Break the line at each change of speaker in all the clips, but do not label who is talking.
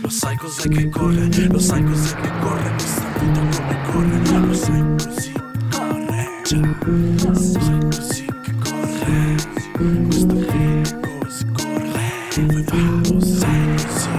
sai cos'è che corre, lo sai cos'è che corre, questa vita come corre, lo sai così corre, già, lo sai così che corre, questa vita così corre, lo sai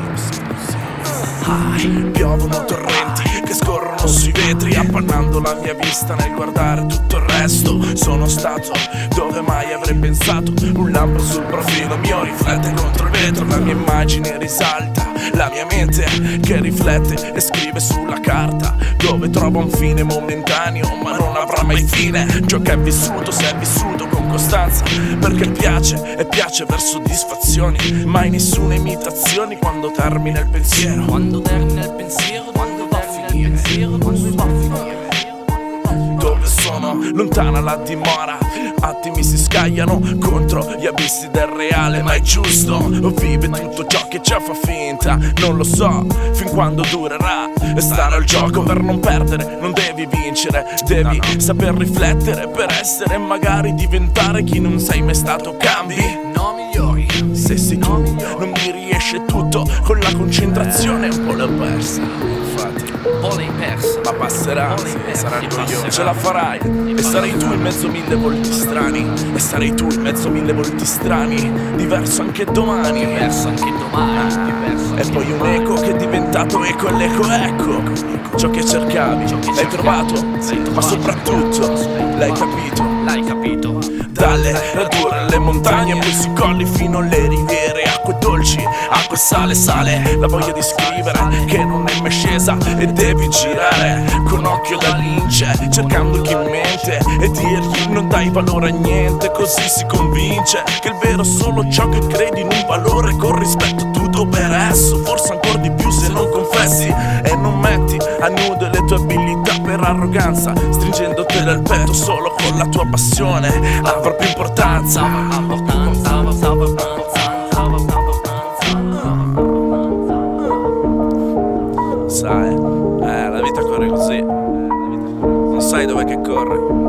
così. Piovono torrenti che scorrono sui vetri, appannando la mia vista nel guardare tutto il resto. Sono stato dove mai avrei pensato, un lampo sul profilo mio riflette contro il vetro, la mia immagine risalta, la mia mente che riflette e scrive sulla carta, dove trova un fine momentaneo ma non avrà mai fine. Ciò che è vissuto, se è vissuto con costanza, perché piace e piace per soddisfazioni, mai nessuna imitazione quando termina il pensiero.
Quando termina il pensiero, quando va a finire il pensiero, quando va a finire.
Dove sono, lontana la dimora, attimi si scagliano contro gli abissi del reale, ma è giusto, o vive tutto ciò che ci fa finta, non lo so fin quando durerà. E stare al gioco per non perdere, non devi vincere, devi saper riflettere per essere e magari diventare chi non sei mai stato. Cambi,
No migliori,
se sei tu, non mi riesce tutto, con la concentrazione un po' l'ho persa, infatti.
un po' l'hai persa.
Ma passerà, saranno io, ce la farai. E sarai tu in mezzo a mille volti strani, e sarai tu in mezzo a mille volti strani, diverso anche domani,
Diverso anche domani, diverso
e
anche
poi un
domani.
eco che è diventato eco, e l'eco ecco. Ciò che cercavi, l'hai trovato, ma soprattutto l'hai capito.
L'hai capito?
Dalle radure alle montagne, poi si colli fino alle riviere, acque dolci, acqua e sale, sale la voglia di scrivere che non è mai scesa, e devi girare con occhio da lince, cercando chi in mente e dirgli non dai valore a niente. Così si convince che il vero è solo ciò che credi in un valore, con rispetto tutto per esso, forse ancora di più se non confessi e non metti a nudo le tue abilità per arroganza, stringendotele al petto solo con la tua passione. Avrà più importanza, sai, la vita corre così, non sai dov'è che corre.